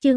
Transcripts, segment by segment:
Chương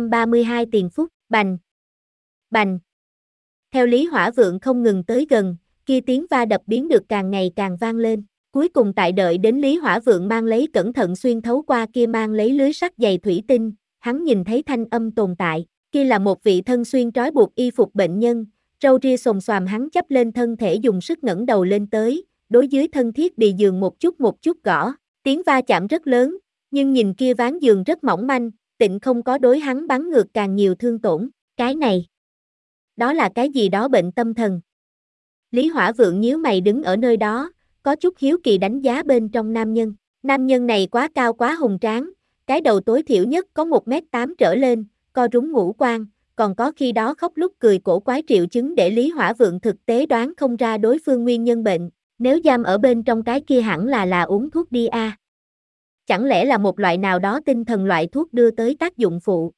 632 tiền phúc, bành, bành. Theo Lý Hỏa Vượng không ngừng tới gần, kia tiếng va đập biến được càng ngày càng vang lên. Cuối cùng tại đợi đến Lý Hỏa Vượng mang lấy cẩn thận xuyên thấu qua kia mang lấy lưới sắt dày thủy tinh, hắn nhìn thấy thanh âm tồn tại. Kia là một vị thân xuyên trói buộc y phục bệnh nhân, râu ria xồm xoàm hắn chấp lên thân thể dùng sức ngẩng đầu lên tới, đối dưới thân thiết bị giường một chút gõ. Tiếng va chạm rất lớn, nhưng nhìn kia ván giường rất mỏng manh, tịnh không có đối hắn bắn ngược càng nhiều thương tổn. Cái này, đó là cái gì đó bệnh tâm thần. Lý Hỏa Vượng nhíu mày đứng ở nơi đó, có chút hiếu kỳ đánh giá bên trong nam nhân. Nam nhân này quá cao quá hùng tráng, cái đầu tối thiểu nhất có 1m8 trở lên, co rúm ngũ quan, còn có khi đó khóc lúc cười cổ quái triệu chứng để Lý Hỏa Vượng thực tế đoán không ra đối phương nguyên nhân bệnh. Nếu giam ở bên trong cái kia hẳn là uống thuốc đi a. Chẳng lẽ là một loại nào đó tinh thần loại thuốc đưa tới tác dụng phụ?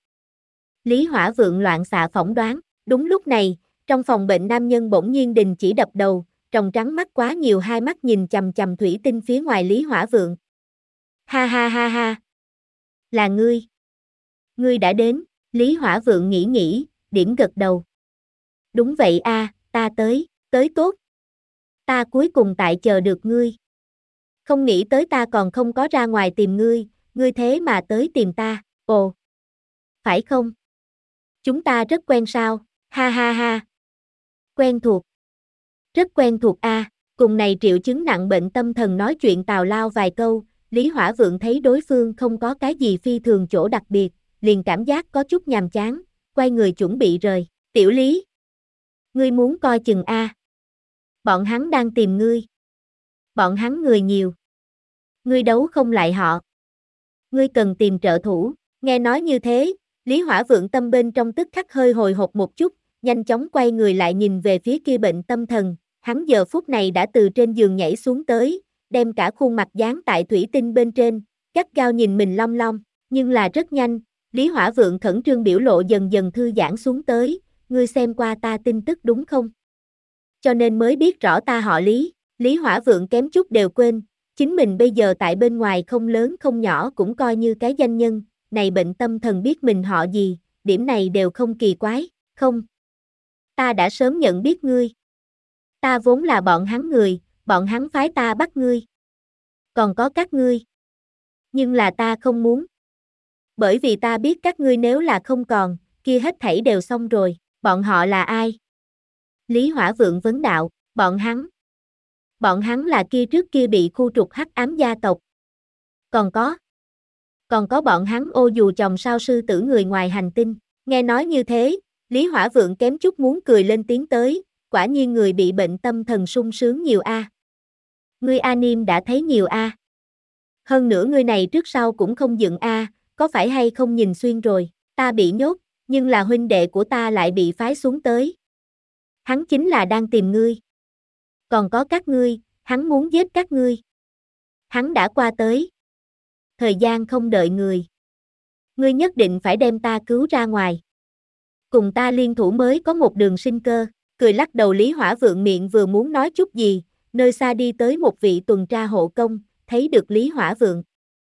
Lý Hỏa Vượng loạn xạ phỏng đoán. Đúng lúc này, trong phòng bệnh nam nhân bỗng nhiên đình chỉ đập đầu, tròng trắng mắt quá nhiều hai mắt nhìn chằm chằm thủy tinh phía ngoài Lý Hỏa Vượng. Ha ha ha ha. Là ngươi. Ngươi đã đến, Lý Hỏa Vượng nghĩ, điểm gật đầu. Đúng vậy a, ta tới tốt. Ta cuối cùng tại chờ được ngươi. Không nghĩ tới ta còn không có ra ngoài tìm ngươi, ngươi thế mà tới tìm ta, ồ. Phải không? Chúng ta rất quen sao, ha ha ha. Quen thuộc. Rất quen thuộc a. Cùng này triệu chứng nặng bệnh tâm thần nói chuyện tào lao vài câu, Lý Hỏa Vượng thấy đối phương không có cái gì phi thường chỗ đặc biệt, liền cảm giác có chút nhàm chán, quay người chuẩn bị rời. Tiểu Lý, ngươi muốn coi chừng a. Bọn hắn đang tìm ngươi. Bọn hắn người nhiều. Ngươi đấu không lại họ. Ngươi cần tìm trợ thủ. Nghe nói như thế, Lý Hỏa Vượng tâm bên trong tức khắc hơi hồi hộp một chút, nhanh chóng quay người lại nhìn về phía kia bệnh tâm thần. Hắn giờ phút này đã từ trên giường nhảy xuống tới, đem cả khuôn mặt dán tại thủy tinh bên trên, gắt gao nhìn mình long long. Nhưng là rất nhanh, Lý Hỏa Vượng khẩn trương biểu lộ dần dần thư giãn xuống tới. Ngươi xem qua ta tin tức đúng không? Cho nên mới biết rõ ta họ Lý. Lý Hỏa Vượng kém chút đều quên, chính mình bây giờ tại bên ngoài không lớn không nhỏ cũng coi như cái danh nhân, này bệnh tâm thần biết mình họ gì, điểm này đều không kỳ quái, không. Ta đã sớm nhận biết ngươi. Ta vốn là bọn hắn người, bọn hắn phái ta bắt ngươi. Còn có các ngươi. Nhưng là ta không muốn. Bởi vì ta biết các ngươi nếu là không còn, kia hết thảy đều xong rồi, bọn họ là ai? Lý Hỏa Vượng vấn đạo, bọn hắn. Bọn hắn là kia trước kia bị khu trục hắc ám gia tộc. Còn có bọn hắn ô dù chồng sao sư tử người ngoài hành tinh. Nghe nói như thế, Lý Hỏa Vượng kém chút muốn cười lên tiếng tới, quả nhiên người bị bệnh tâm thần sung sướng nhiều a. Ngươi anime đã thấy nhiều a. Hơn nữa ngươi này trước sau cũng không dựng a, có phải hay không nhìn xuyên rồi, ta bị nhốt, nhưng là huynh đệ của ta lại bị phái xuống tới. Hắn chính là đang tìm ngươi. Còn có các ngươi, hắn muốn giết các ngươi. Hắn đã qua tới. Thời gian không đợi người. Ngươi nhất định phải đem ta cứu ra ngoài. Cùng ta liên thủ mới có một đường sinh cơ. Cười lắc đầu Lý Hỏa Vượng miệng vừa muốn nói chút gì, nơi xa đi tới một vị tuần tra hộ công, thấy được Lý Hỏa Vượng.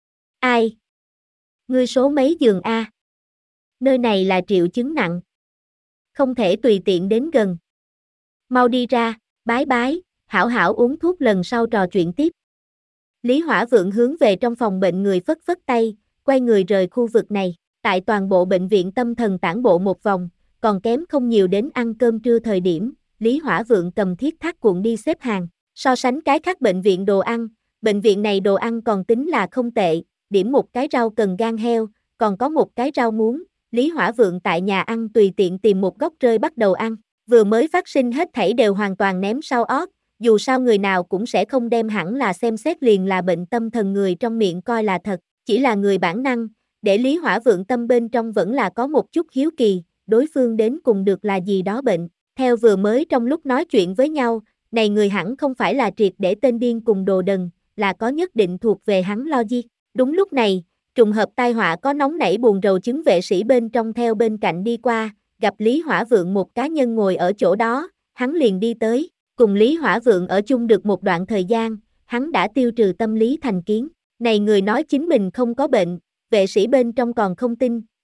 Ai? Ngươi số mấy giường a? Nơi này là triệu chứng nặng. Không thể tùy tiện đến gần. Mau đi ra, bái bái, hảo hảo uống thuốc lần sau trò chuyện tiếp. Lý Hỏa Vượng hướng về trong phòng bệnh người phất phất tay, quay người rời khu vực này. Tại toàn bộ bệnh viện tâm thần tản bộ một vòng, còn kém không nhiều đến ăn cơm trưa thời điểm, Lý Hỏa Vượng cầm thiết thác cuộn đi xếp hàng. So sánh cái khác bệnh viện đồ ăn, bệnh viện này đồ ăn còn tính là không tệ, điểm một cái rau cần gan heo, còn có một cái rau muống. Lý Hỏa Vượng tại nhà ăn tùy tiện tìm một góc rơi bắt đầu ăn, vừa mới phát sinh hết thảy đều hoàn toàn ném sau ót, dù sao người nào cũng sẽ không đem hẳn là xem xét liền là bệnh tâm thần người trong miệng coi là thật, chỉ là người bản năng, để Lý Hỏa Vượng tâm bên trong vẫn là có một chút hiếu kỳ, đối phương đến cùng được là gì đó bệnh. Theo vừa mới trong lúc nói chuyện với nhau, này người hẳn không phải là triệt để tên điên cùng đồ đần, là có nhất định thuộc về hắn logic. Đúng lúc này, trùng hợp tai họa có nóng nảy buồn rầu chứng vệ sĩ bên trong theo bên cạnh đi qua, gặp Lý Hỏa Vượng một cá nhân ngồi ở chỗ đó, hắn liền đi tới, cùng Lý Hỏa Vượng ở chung được một đoạn thời gian, hắn đã tiêu trừ tâm lý thành kiến. Này người nói chính mình không có bệnh, vệ sĩ bên trong còn không tin,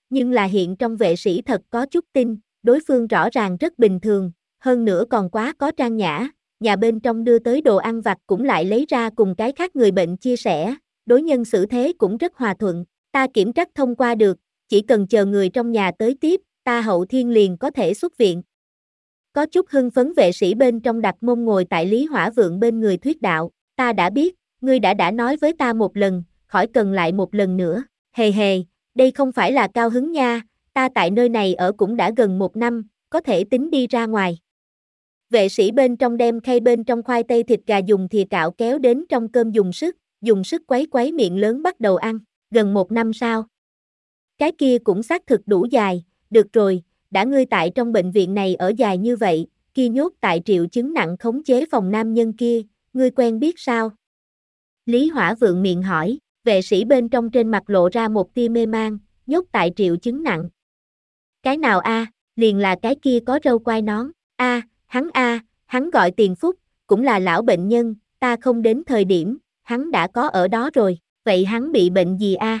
nhưng là hiện trong vệ sĩ thật có chút tin, đối phương rõ ràng rất bình thường, hơn nữa còn quá có trang nhã, nhà bên trong đưa tới đồ ăn vặt cũng lại lấy ra cùng cái khác người bệnh chia sẻ, đối nhân xử thế cũng rất hòa thuận, ta kiểm trắc thông qua được, chỉ cần chờ người trong nhà tới tiếp, ta hậu thiên liền có thể xuất viện. Có chút hưng phấn vệ sĩ bên trong đặt mông ngồi tại Lý Hỏa Vượng bên người thuyết đạo, ta đã biết, ngươi đã nói với ta một lần, khỏi cần lại một lần nữa, hề hề, đây không phải là cao hứng nha, ta tại nơi này ở cũng đã gần 1 năm, có thể tính đi ra ngoài. Vệ sĩ bên trong đem khay bên trong khoai tây thịt gà dùng thìa cạo kéo đến trong cơm dùng sức quấy quấy miệng lớn bắt đầu ăn, gần 1 năm sao? Cái kia cũng xác thực đủ dài, được rồi, đã ngươi tại trong bệnh viện này ở dài như vậy, kia nhốt tại triệu chứng nặng khống chế phòng nam nhân kia, ngươi quen biết sao? Lý Hỏa Vượng miệng hỏi, vệ sĩ bên trong trên mặt lộ ra một tia mê man, nhốt tại triệu chứng nặng. Cái nào a? Liền là cái kia có râu quai nón, hắn gọi Tiền Phúc, cũng là lão bệnh nhân, ta không đến thời điểm, hắn đã có ở đó rồi, vậy hắn bị bệnh gì a?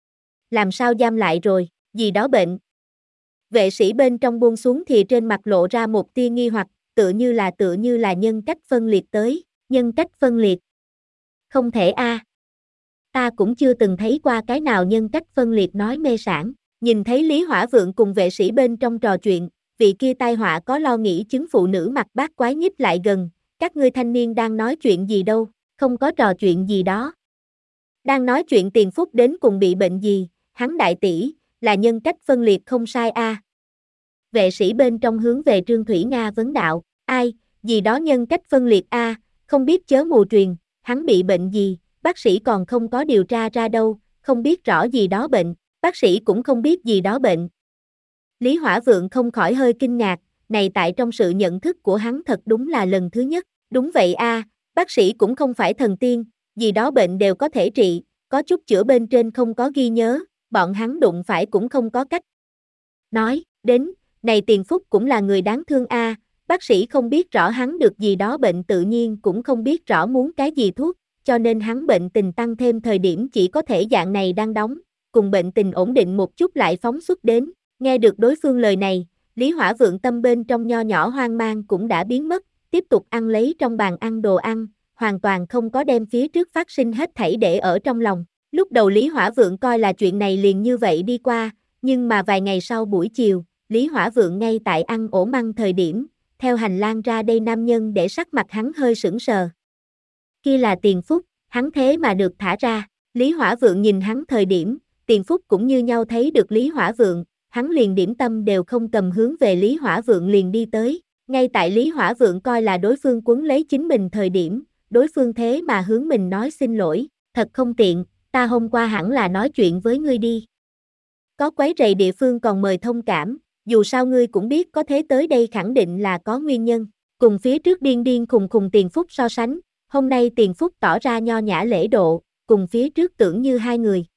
Làm sao giam lại rồi, gì đó bệnh? Vệ sĩ bên trong buông xuống thì trên mặt lộ ra một tia nghi hoặc, tựa như là nhân cách phân liệt tới, nhân cách phân liệt. Không thể a. Ta cũng chưa từng thấy qua cái nào nhân cách phân liệt nói mê sảng, nhìn thấy Lý Hỏa Vượng cùng vệ sĩ bên trong trò chuyện, vị kia tai họa có lo nghĩ chứng phụ nữ mặt bát quái nhích lại gần, các ngươi thanh niên đang nói chuyện gì đâu, không có trò chuyện gì đó. Đang nói chuyện Tiền Phúc đến cùng bị bệnh gì, hắn đại tỷ, là nhân cách phân liệt không sai a. Vệ sĩ bên trong hướng về Trương Thủy Nga vấn đạo, ai, gì đó nhân cách phân liệt a, không biết chớ mù truyền, hắn bị bệnh gì, bác sĩ còn không có điều tra ra đâu, không biết rõ gì đó bệnh, bác sĩ cũng không biết gì đó bệnh. Lý Hỏa Vượng không khỏi hơi kinh ngạc, này tại trong sự nhận thức của hắn thật đúng là lần thứ nhất, đúng vậy a, bác sĩ cũng không phải thần tiên, gì đó bệnh đều có thể trị, có chút chữa bên trên không có ghi nhớ, bọn hắn đụng phải cũng không có cách. Nói, đến, này Tiền Phúc cũng là người đáng thương a, bác sĩ không biết rõ hắn được gì đó bệnh tự nhiên cũng không biết rõ muốn cái gì thuốc, cho nên hắn bệnh tình tăng thêm thời điểm chỉ có thể dạng này đang đóng, cùng bệnh tình ổn định một chút lại phóng xuất đến, nghe được đối phương lời này, Lý Hỏa Vượng tâm bên trong nho nhỏ hoang mang cũng đã biến mất, tiếp tục ăn lấy trong bàn ăn đồ ăn, hoàn toàn không có đem phía trước phát sinh hết thảy để ở trong lòng. Lúc đầu Lý Hỏa Vượng coi là chuyện này liền như vậy đi qua, nhưng mà vài ngày sau buổi chiều, Lý Hỏa Vượng ngay tại ăn ổ măng thời điểm, theo hành lang ra đây nam nhân để sắc mặt hắn hơi sững sờ. Kia là Tiền Phúc, hắn thế mà được thả ra, Lý Hỏa Vượng nhìn hắn thời điểm, Tiền Phúc cũng như nhau thấy được Lý Hỏa Vượng, hắn liền điểm tâm đều không cầm hướng về Lý Hỏa Vượng liền đi tới, ngay tại Lý Hỏa Vượng coi là đối phương quấn lấy chính mình thời điểm, đối phương thế mà hướng mình nói xin lỗi, thật không tiện, ta hôm qua hẳn là nói chuyện với ngươi đi. Có quấy rầy địa phương còn mời thông cảm, dù sao ngươi cũng biết có thế tới đây khẳng định là có nguyên nhân, cùng phía trước điên khùng Tiền Phúc so sánh, hôm nay Tiền Phúc tỏ ra nho nhã lễ độ, cùng phía trước tưởng như hai người,